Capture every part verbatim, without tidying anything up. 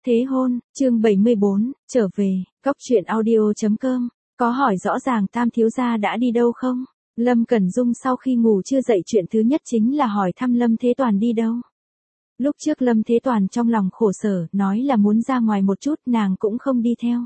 Thế hôn, chương bảy mươi bốn, trở về, Cóc truyện audio chấm com, có hỏi rõ ràng Tam thiếu gia đã đi đâu không? Lâm Cẩn Dung sau khi ngủ chưa dậy chuyện thứ nhất chính là hỏi thăm Lâm Thế Toàn đi đâu. Lúc trước Lâm Thế Toàn trong lòng khổ sở, nói là muốn ra ngoài một chút, nàng cũng không đi theo.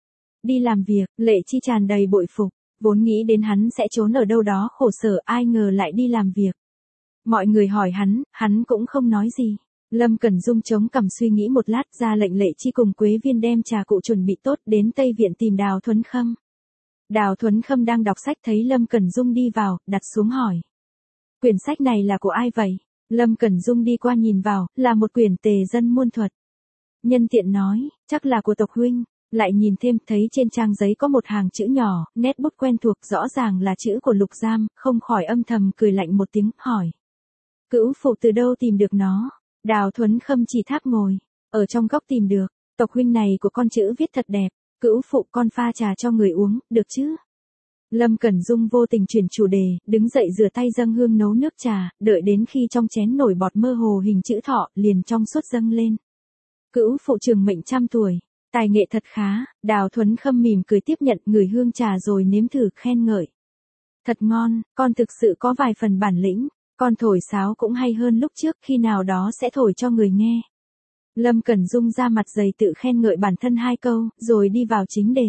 Đi làm việc, Lệ Chi tràn đầy bội phục, vốn nghĩ đến hắn sẽ trốn ở đâu đó khổ sở, ai ngờ lại đi làm việc. Mọi người hỏi hắn, hắn cũng không nói gì. Lâm Cẩn Dung chống cằm suy nghĩ một lát, ra lệnh Lệ Chi cùng Quế Viên đem trà cụ chuẩn bị tốt đến Tây Viện tìm Đào Thuấn Khâm. Đào Thuấn Khâm đang đọc sách thấy Lâm Cẩn Dung đi vào, đặt xuống hỏi. Quyển sách này là của ai vậy? Lâm Cẩn Dung đi qua nhìn vào, là một quyển Tề Dân Muôn Thuật. Nhân tiện nói, chắc là của tộc huynh. Lại nhìn thêm thấy trên trang giấy có một hàng chữ nhỏ, nét bút quen thuộc rõ ràng là chữ của Lục Giam, không khỏi âm thầm cười lạnh một tiếng, hỏi. Cữu phụ từ đâu tìm được nó? Đào Thuấn Khâm chỉ tháp ngồi, ở trong góc tìm được, tộc huynh này của con chữ viết thật đẹp, cữu phụ con pha trà cho người uống, được chứ? Lâm Cẩn Dung vô tình chuyển chủ đề, đứng dậy rửa tay dâng hương nấu nước trà, đợi đến khi trong chén nổi bọt mơ hồ hình chữ thọ, liền trong suốt dâng lên. Cữu phụ trường mệnh trăm tuổi, tài nghệ thật khá, Đào Thuấn Khâm mỉm cười tiếp nhận người hương trà rồi nếm thử khen ngợi. Thật ngon, con thực sự có vài phần bản lĩnh. Con thổi sáo cũng hay hơn lúc trước, khi nào đó sẽ thổi cho người nghe. Lâm Cẩn Dung ra mặt dày tự khen ngợi bản thân hai câu, rồi đi vào chính đề.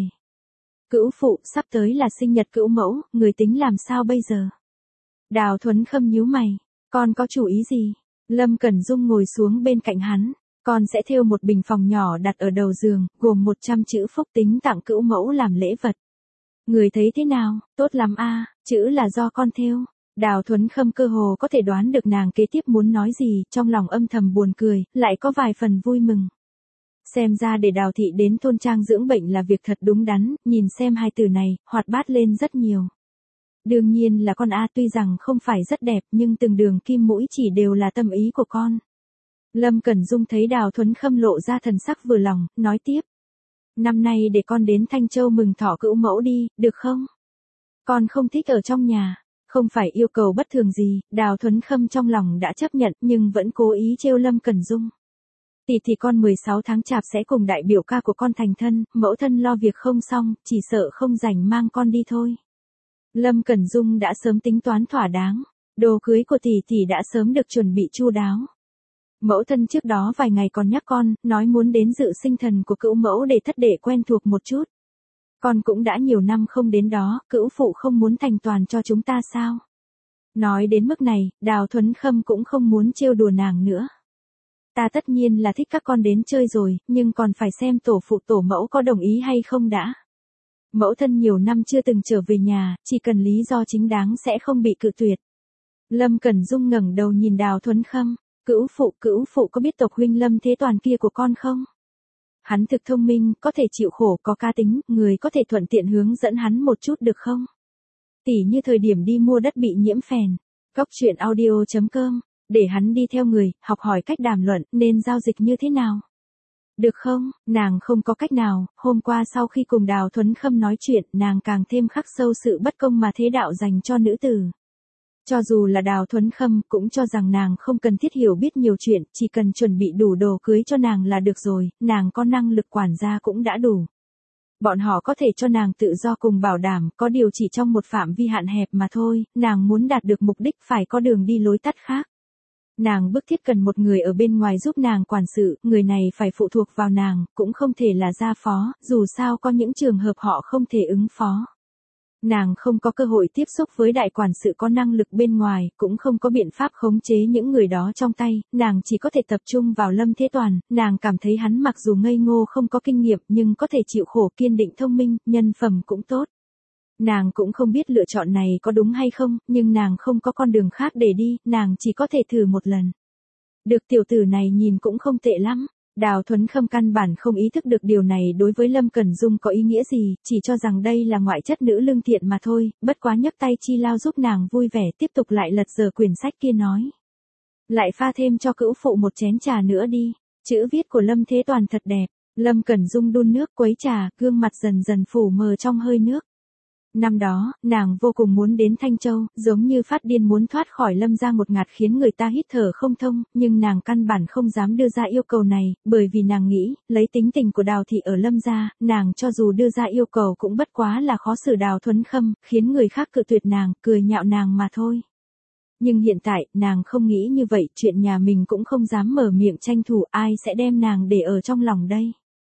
Cữu phụ, sắp tới là sinh nhật cữu mẫu, người tính làm sao bây giờ? Đào Thuấn Khâm nhíu mày, con có chủ ý gì? Lâm Cẩn Dung ngồi xuống bên cạnh hắn, con sẽ thêu một bình phòng nhỏ đặt ở đầu giường, gồm một trăm chữ phúc tính tặng cữu mẫu làm lễ vật. Người thấy thế nào? Tốt lắm a, chữ là do con thêu. Đào Thuấn Khâm cơ hồ có thể đoán được nàng kế tiếp muốn nói gì, trong lòng âm thầm buồn cười, lại có vài phần vui mừng. Xem ra để Đào thị đến thôn trang dưỡng bệnh là việc thật đúng đắn, nhìn xem hai từ này, hoạt bát lên rất nhiều. Đương nhiên là con A, tuy rằng không phải rất đẹp nhưng từng đường kim mũi chỉ đều là tâm ý của con. Lâm Cẩn Dung thấy Đào Thuấn Khâm lộ ra thần sắc vừa lòng, nói tiếp. Năm nay để con đến Thanh Châu mừng thọ cữu mẫu đi, được không? Con không thích ở trong nhà. Không phải yêu cầu bất thường gì, Đào Thuấn Khâm trong lòng đã chấp nhận nhưng vẫn cố ý trêu Lâm Cẩn Dung. Tỷ thì con mười sáu tháng chạp sẽ cùng đại biểu ca của con thành thân, mẫu thân lo việc không xong, chỉ sợ không rảnh mang con đi thôi. Lâm Cẩn Dung đã sớm tính toán thỏa đáng, đồ cưới của tỷ tỷ đã sớm được chuẩn bị chu đáo. Mẫu thân trước đó vài ngày còn nhắc con, nói muốn đến dự sinh thần của cữu mẫu để thất đệ quen thuộc một chút. Con cũng đã nhiều năm không đến đó, cữu phụ không muốn thành toàn cho chúng ta sao? Nói đến mức này, Đào Thuấn Khâm cũng không muốn trêu đùa nàng nữa. Ta tất nhiên là thích các con đến chơi rồi, nhưng còn phải xem tổ phụ tổ mẫu có đồng ý hay không đã. Mẫu thân nhiều năm chưa từng trở về nhà, chỉ cần lý do chính đáng sẽ không bị cự tuyệt. Lâm Cẩn Dung ngẩng đầu nhìn Đào Thuấn Khâm, cữu phụ, cữu phụ có biết tộc huynh Lâm Thế Toàn kia của con không? Hắn thực thông minh, có thể chịu khổ, có cá tính, người có thể thuận tiện hướng dẫn hắn một chút được không? Tỉ như thời điểm đi mua đất bị nhiễm phèn. Cóc truyện audio chấm com, để hắn đi theo người, học hỏi cách đàm luận, nên giao dịch như thế nào? Được không? Nàng không có cách nào, hôm qua sau khi cùng Đào Thuấn Khâm nói chuyện, nàng càng thêm khắc sâu sự bất công mà thế đạo dành cho nữ tử. Cho dù là Đào Thuấn Khâm cũng cho rằng nàng không cần thiết hiểu biết nhiều chuyện, chỉ cần chuẩn bị đủ đồ cưới cho nàng là được rồi, nàng có năng lực quản gia cũng đã đủ. Bọn họ có thể cho nàng tự do cùng bảo đảm, có điều chỉ trong một phạm vi hạn hẹp mà thôi, nàng muốn đạt được mục đích phải có đường đi lối tắt khác. Nàng bức thiết cần một người ở bên ngoài giúp nàng quản sự, người này phải phụ thuộc vào nàng, cũng không thể là gia phó, dù sao có những trường hợp họ không thể ứng phó. Nàng không có cơ hội tiếp xúc với đại quản sự có năng lực bên ngoài, cũng không có biện pháp khống chế những người đó trong tay, nàng chỉ có thể tập trung vào Lâm Thế Toàn, nàng cảm thấy hắn mặc dù ngây ngô không có kinh nghiệm nhưng có thể chịu khổ, kiên định, thông minh, nhân phẩm cũng tốt. Nàng cũng không biết lựa chọn này có đúng hay không, nhưng nàng không có con đường khác để đi, nàng chỉ có thể thử một lần. Được, tiểu tử này nhìn cũng không tệ lắm. Đào Thuấn Khâm căn bản không ý thức được điều này đối với Lâm Cẩn Dung có ý nghĩa gì, chỉ cho rằng đây là ngoại chất nữ lương thiện mà thôi, bất quá nhấc tay chi lao giúp nàng vui vẻ, tiếp tục lại lật dở quyển sách kia nói. Lại pha thêm cho cữu phụ một chén trà nữa đi, chữ viết của Lâm Thế Toàn thật đẹp. Lâm Cẩn Dung đun nước quấy trà, gương mặt dần dần phủ mờ trong hơi nước. Năm đó, nàng vô cùng muốn đến Thanh Châu, giống như phát điên muốn thoát khỏi Lâm gia một ngạt khiến người ta hít thở không thông, nhưng nàng căn bản không dám đưa ra yêu cầu này, bởi vì nàng nghĩ, lấy tính tình của Đào thị ở Lâm gia, nàng cho dù đưa ra yêu cầu cũng bất quá là khó xử Đào Thuấn Khâm, khiến người khác cự tuyệt nàng, cười nhạo nàng mà thôi. Nhưng hiện tại, nàng không nghĩ như vậy, chuyện nhà mình cũng không dám mở miệng tranh thủ, ai sẽ đem nàng để ở trong lòng đây.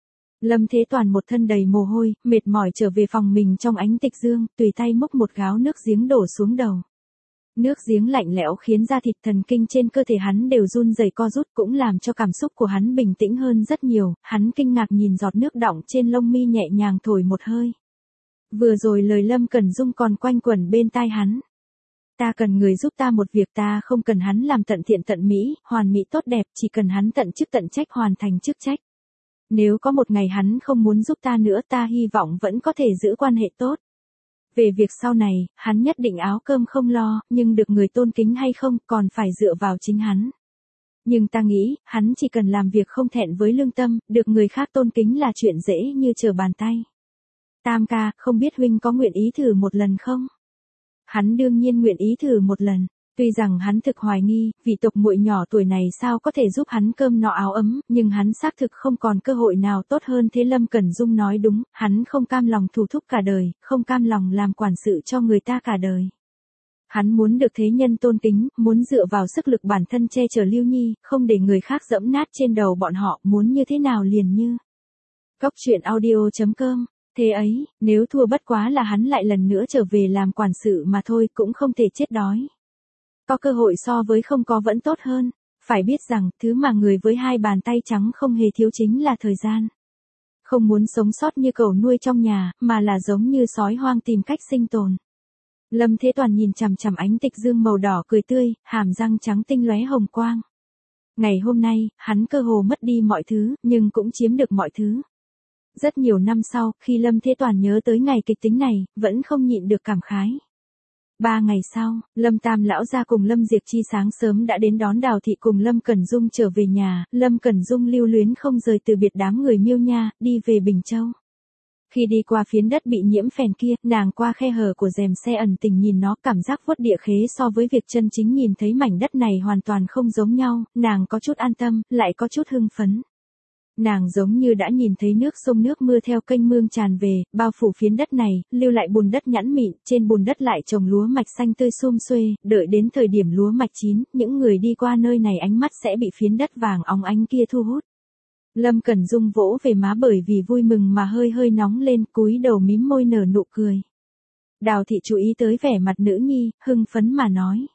Lâm Thế Toàn một thân đầy mồ hôi, mệt mỏi trở về phòng mình trong ánh tịch dương, tùy tay múc một gáo nước giếng đổ xuống đầu. Nước giếng lạnh lẽo khiến da thịt thần kinh trên cơ thể hắn đều run rẩy co rút, cũng làm cho cảm xúc của hắn bình tĩnh hơn rất nhiều, hắn kinh ngạc nhìn giọt nước đọng trên lông mi nhẹ nhàng thổi một hơi. Vừa rồi lời Lâm Cẩn Dung còn quanh quẩn bên tai hắn. Ta cần người giúp ta một việc, ta không cần hắn làm tận thiện tận mỹ, hoàn mỹ tốt đẹp, chỉ cần hắn tận chức tận trách hoàn thành chức trách. Nếu có một ngày hắn không muốn giúp ta nữa, ta hy vọng vẫn có thể giữ quan hệ tốt. Về việc sau này, hắn nhất định áo cơm không lo, nhưng được người tôn kính hay không còn phải dựa vào chính hắn. Nhưng ta nghĩ, hắn chỉ cần làm việc không thẹn với lương tâm, được người khác tôn kính là chuyện dễ như trở bàn tay. Tam ca, không biết huynh có nguyện ý thử một lần không? Hắn đương nhiên nguyện ý thử một lần. Tuy rằng hắn thực hoài nghi, vị tộc muội nhỏ tuổi này sao có thể giúp hắn cơm no áo ấm, nhưng hắn xác thực không còn cơ hội nào tốt hơn thế. Lâm Cẩn Dung nói đúng, hắn không cam lòng thủ thúc cả đời, không cam lòng làm quản sự cho người ta cả đời. Hắn muốn được thế nhân tôn kính, muốn dựa vào sức lực bản thân che chở Lưu Nhi, không để người khác dẫm nát trên đầu bọn họ, muốn như thế nào liền như. Góc truyện audio chấm com. Thế ấy, nếu thua bất quá là hắn lại lần nữa trở về làm quản sự mà thôi, cũng không thể chết đói. Có cơ hội so với không có vẫn tốt hơn. Phải biết rằng, thứ mà người với hai bàn tay trắng không hề thiếu chính là thời gian. Không muốn sống sót như cẩu nuôi trong nhà, mà là giống như sói hoang tìm cách sinh tồn. Lâm Thế Toàn nhìn chằm chằm ánh tịch dương màu đỏ cười tươi, hàm răng trắng tinh lóe hồng quang. Ngày hôm nay, hắn cơ hồ mất đi mọi thứ, nhưng cũng chiếm được mọi thứ. Rất nhiều năm sau, khi Lâm Thế Toàn nhớ tới ngày kịch tính này, vẫn không nhịn được cảm khái. Ba ngày sau, Lâm Tam lão gia cùng Lâm Diệp Chi sáng sớm đã đến đón Đào thị cùng Lâm Cẩn Dung trở về nhà, Lâm Cẩn Dung lưu luyến không rời từ biệt đám người Miêu Nha, đi về Bình Châu. Khi đi qua phiến đất bị nhiễm phèn kia, nàng qua khe hở của rèm xe ẩn tình nhìn nó, cảm giác vuốt địa khế so với việc chân chính nhìn thấy mảnh đất này hoàn toàn không giống nhau, nàng có chút an tâm, lại có chút hưng phấn. Nàng giống như đã nhìn thấy nước sông nước mưa theo kênh mương tràn về, bao phủ phiến đất này, lưu lại bùn đất nhẵn mịn, trên bùn đất lại trồng lúa mạch xanh tươi sum xuê, đợi đến thời điểm lúa mạch chín, những người đi qua nơi này ánh mắt sẽ bị phiến đất vàng óng ánh kia thu hút. Lâm Cẩn Dung vỗ về má bởi vì vui mừng mà hơi hơi nóng lên, cúi đầu mím môi nở nụ cười. Đào thị chú ý tới vẻ mặt nữ nhi, hưng phấn mà nói.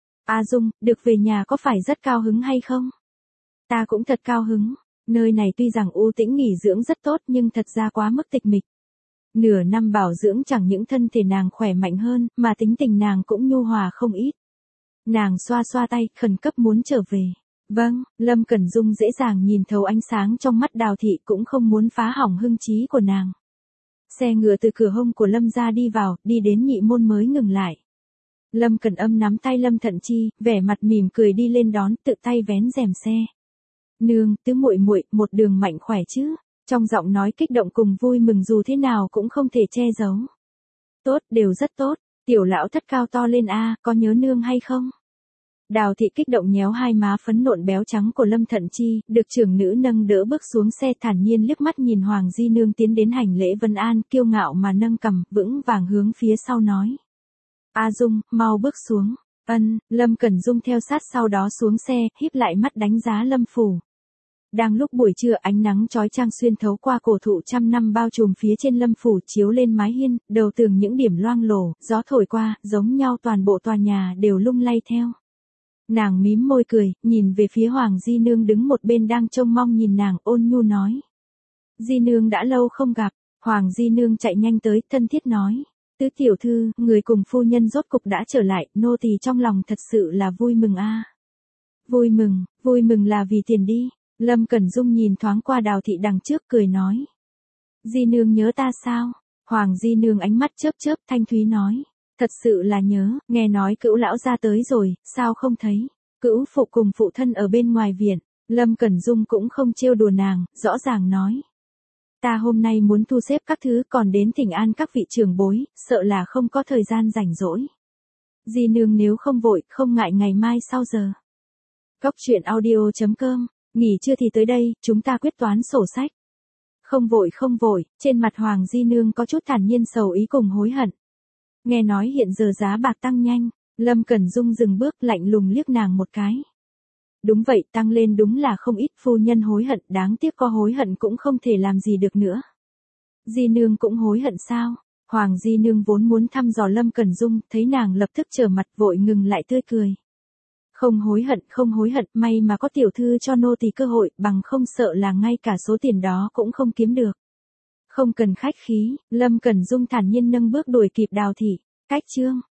A Dung, được về nhà có phải rất cao hứng hay không? Ta cũng thật cao hứng. Nơi này tuy rằng u tĩnh nghỉ dưỡng rất tốt nhưng thật ra quá mức tịch mịch. Nửa năm bảo dưỡng chẳng những thân thể nàng khỏe mạnh hơn, mà tính tình nàng cũng nhu hòa không ít. Nàng xoa xoa tay, khẩn cấp muốn trở về. Vâng, Lâm Cẩn Dung dễ dàng nhìn thấu ánh sáng trong mắt Đào thị, cũng không muốn phá hỏng hưng trí của nàng. Xe ngựa từ cửa hông của Lâm gia đi vào, đi đến nhị môn mới ngừng lại. Lâm Cẩn Âm nắm tay Lâm Thận Chi, vẻ mặt mỉm cười đi lên đón, tự tay vén rèm xe. Nương, tứ muội muội, một đường mạnh khỏe chứ? Trong giọng nói kích động cùng vui mừng dù thế nào cũng không thể che giấu. Tốt, đều rất tốt. Tiểu lão thất cao to lên a, có nhớ nương hay không? Đào thị kích động nhéo hai má phấn nộn béo trắng của Lâm Thận Chi, được trưởng nữ nâng đỡ bước xuống xe, thản nhiên liếc mắt nhìn Hoàng Di Nương tiến đến hành lễ vân an, kiêu ngạo mà nâng cằm, vững vàng hướng phía sau nói. A Dung, mau bước xuống. Ân, Lâm Cẩn Dung theo sát sau đó xuống xe, híp lại mắt đánh giá Lâm phủ. Đang lúc buổi trưa, ánh nắng chói chang xuyên thấu qua cổ thụ trăm năm bao trùm phía trên Lâm phủ, chiếu lên mái hiên, đầu tường những điểm loang lổ, gió thổi qua, giống nhau toàn bộ tòa nhà đều lung lay theo. Nàng mím môi cười, nhìn về phía Hoàng Di Nương đứng một bên đang trông mong nhìn nàng, ôn nhu nói. Di Nương đã lâu không gặp. Hoàng Di Nương chạy nhanh tới, thân thiết nói. Tứ tiểu thư, người cùng phu nhân rốt cục đã trở lại, nô tỳ trong lòng thật sự là vui mừng a. Vui mừng, vui mừng là vì tiền đi. Lâm Cẩn Dung nhìn thoáng qua Đào thị đằng trước cười nói. Di Nương nhớ ta sao? Hoàng Di Nương ánh mắt chớp chớp, thanh thúy nói. Thật sự là nhớ, nghe nói Cữu lão ra tới rồi, sao không thấy? Cữu phụ cùng phụ thân ở bên ngoài viện. Lâm Cẩn Dung cũng không trêu đùa nàng, rõ ràng nói. Ta hôm nay muốn thu xếp các thứ còn đến thỉnh an các vị trưởng bối, sợ là không có thời gian rảnh rỗi. Di nương nếu không vội, không ngại ngày mai sau giờ. Góc chuyện audio chấm com, nghỉ trưa thì tới đây, chúng ta quyết toán sổ sách. Không vội không vội, trên mặt Hoàng Di nương có chút thản nhiên sầu ý cùng hối hận. Nghe nói hiện giờ giá bạc tăng nhanh, Lâm Cẩn Dung dừng bước lạnh lùng liếc nàng một cái. Đúng vậy, tăng lên đúng là không ít, phu nhân hối hận, đáng tiếc có hối hận cũng không thể làm gì được nữa. Di nương cũng hối hận sao? Hoàng Di nương vốn muốn thăm dò Lâm Cẩn Dung, thấy nàng lập tức trở mặt vội ngừng lại tươi cười. Không hối hận, không hối hận, may mà có tiểu thư cho nô tỳ cơ hội, bằng không sợ là ngay cả số tiền đó cũng không kiếm được. Không cần khách khí, Lâm Cẩn Dung thản nhiên nâng bước đuổi kịp Đào thị. Cách chương